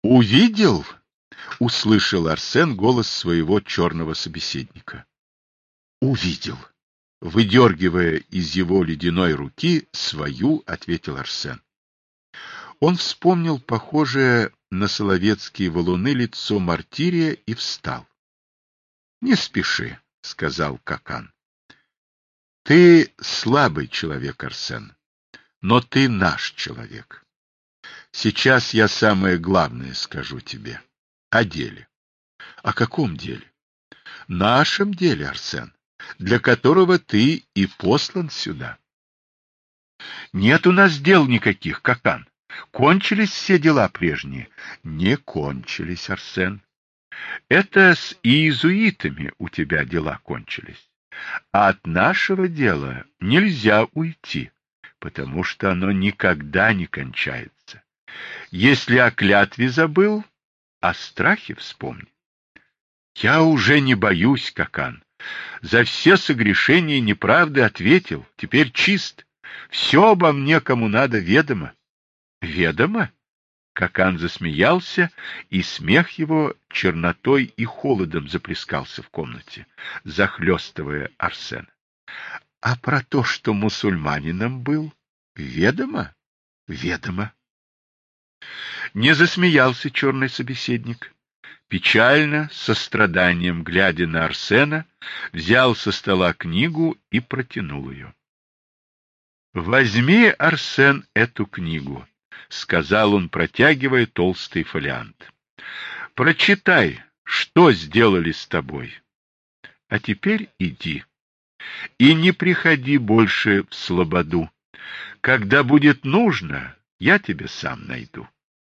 Увидел? Услышал Арсен голос своего черного собеседника. Увидел. Выдергивая из его ледяной руки свою, ответил Арсен. Он вспомнил похожее на соловецкие валуны лицо Мартирия и встал. — Не спеши, — сказал Какан. — Ты слабый человек, Арсен, но ты наш человек. Сейчас я самое главное скажу тебе. О деле. — О каком деле? — Нашем деле, Арсен, для которого ты и послан сюда. — Нет у нас дел никаких, Какан. Кончились все дела прежние? Не кончились, Арсен. Это с иезуитами у тебя дела кончились. А от нашего дела нельзя уйти, потому что оно никогда не кончается. Если о клятве забыл, о страхе вспомни. Я уже не боюсь, Какан. За все согрешения и неправды ответил, теперь чист. Все обо мне, кому надо, ведомо. Ведомо? Какан засмеялся, и смех его чернотой и холодом заплескался в комнате, захлестывая Арсена. А про то, что мусульманином был, ведомо? Ведомо. Не засмеялся черный собеседник. Печально, со страданием, глядя на Арсена, взял со стола книгу и протянул ее. — Возьми, Арсен, эту книгу, — сказал он, протягивая толстый фолиант. — Прочитай, что сделали с тобой. А теперь иди. И не приходи больше в слободу. Когда будет нужно, я тебя сам найду.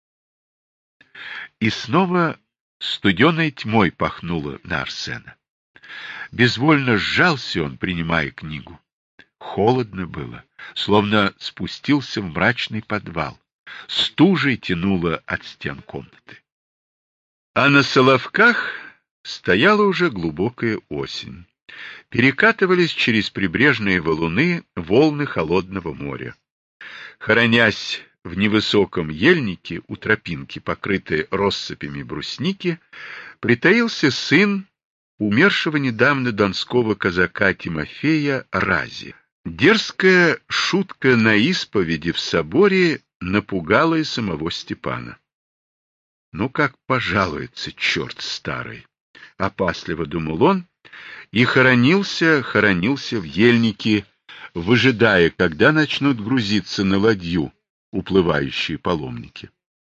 И снова студеной тьмой пахнуло на Арсена. Безвольно сжался он, принимая книгу. Холодно было, словно спустился в мрачный подвал. Стужей тянуло от стен комнаты. А на Соловках стояла уже глубокая осень. Перекатывались через прибрежные валуны волны холодного моря. Хоронясь в невысоком ельнике у тропинки, покрытой россыпями брусники, притаился сын умершего недавно донского казака Тимофея Рази. Дерзкая шутка на исповеди в соборе напугала и самого Степана. Ну, как пожалуется черт старый! Опасливо думал он, и хоронился в ельнике, выжидая, когда начнут грузиться на ладью уплывающие паломники.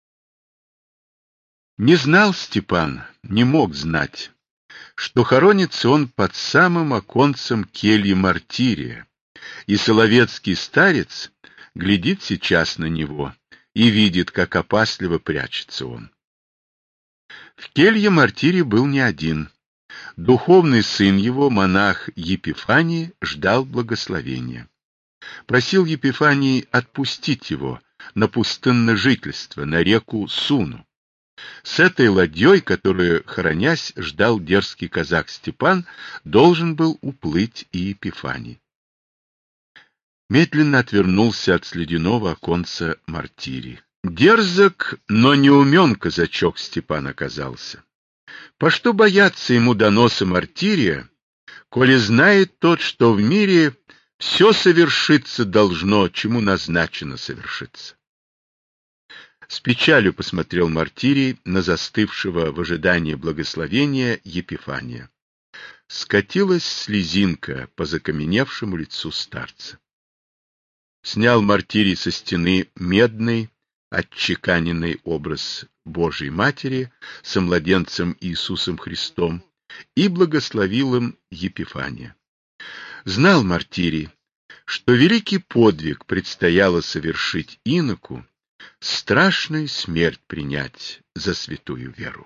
Не знал Степан, не мог знать, что хоронится он под самым оконцем кельи Мартирия, и соловецкий старец глядит сейчас на него и видит, как опасливо прячется он. В келье Мартирия был не один. Духовный сын его, монах Епифаний, ждал благословения. Просил Епифаний отпустить его на пустынное жительство, на реку Суну. С этой ладьей, которую, хоронясь, ждал дерзкий казак Степан, должен был уплыть и Епифаний. Медленно отвернулся от слюдяного оконца Мартирий. Дерзок, но не умен казачок Степан оказался. По что бояться ему доноса Мартирия, коли знает тот, что в мире все совершиться должно, чему назначено совершиться. С печалью посмотрел Мартирий на застывшего в ожидании благословения Епифания. Скатилась слезинка по закаменевшему лицу старца. Снял Мартирий со стены медный, отчеканенный образ Божией Матери со младенцем Иисусом Христом и благословил им Епифания. Знал Мартирий, что великий подвиг предстояло совершить иноку, страшную смерть принять за святую веру.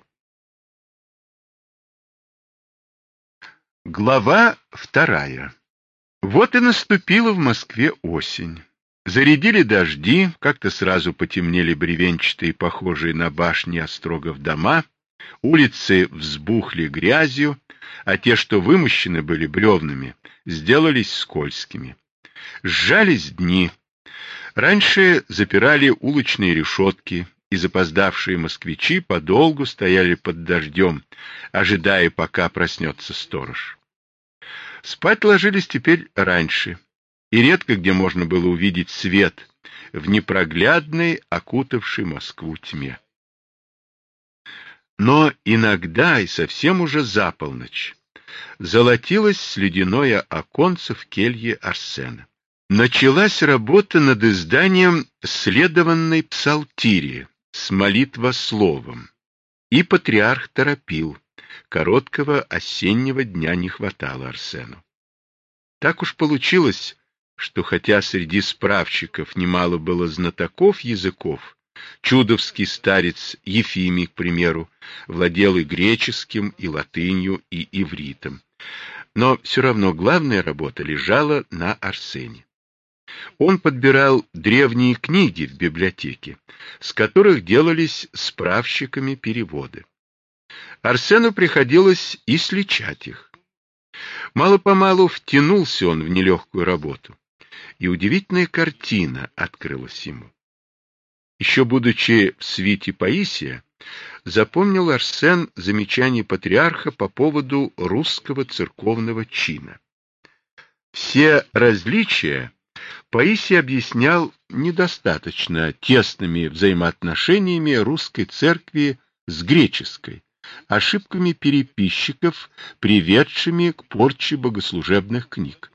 Глава 2. Вот и наступила в Москве осень. Зарядили дожди, как-то сразу потемнели бревенчатые, похожие на башни острогов дома, улицы взбухли грязью, а те, что вымощены были бревнами, сделались скользкими. Сжались дни. Раньше запирали уличные решетки, и запоздавшие москвичи подолгу стояли под дождем, ожидая, пока проснется сторож. Спать ложились теперь раньше, и редко где можно было увидеть свет в непроглядной, окутавшей Москву тьме. Но иногда, и совсем уже за полночь, золотилось слюдяное оконце в келье Арсена. Началась работа над изданием следованной псалтири с молитвословом, и патриарх торопил. Короткого осеннего дня не хватало Арсену. Так уж получилось, что хотя среди справщиков немало было знатоков языков, чудовский старец Ефимий, к примеру, владел и греческим, и латынью, и ивритом, но все равно главная работа лежала на Арсене. Он подбирал древние книги в библиотеке, с которых делались справщиками переводы. Арсену приходилось и сличать их. Мало-помалу втянулся он в нелегкую работу, и удивительная картина открылась ему. Еще будучи в свите Паисия, запомнил Арсен замечание патриарха по поводу русского церковного чина. Все различия Паисий объяснял недостаточно тесными взаимоотношениями русской церкви с греческой, ошибками переписчиков, приведшими к порче богослужебных книг.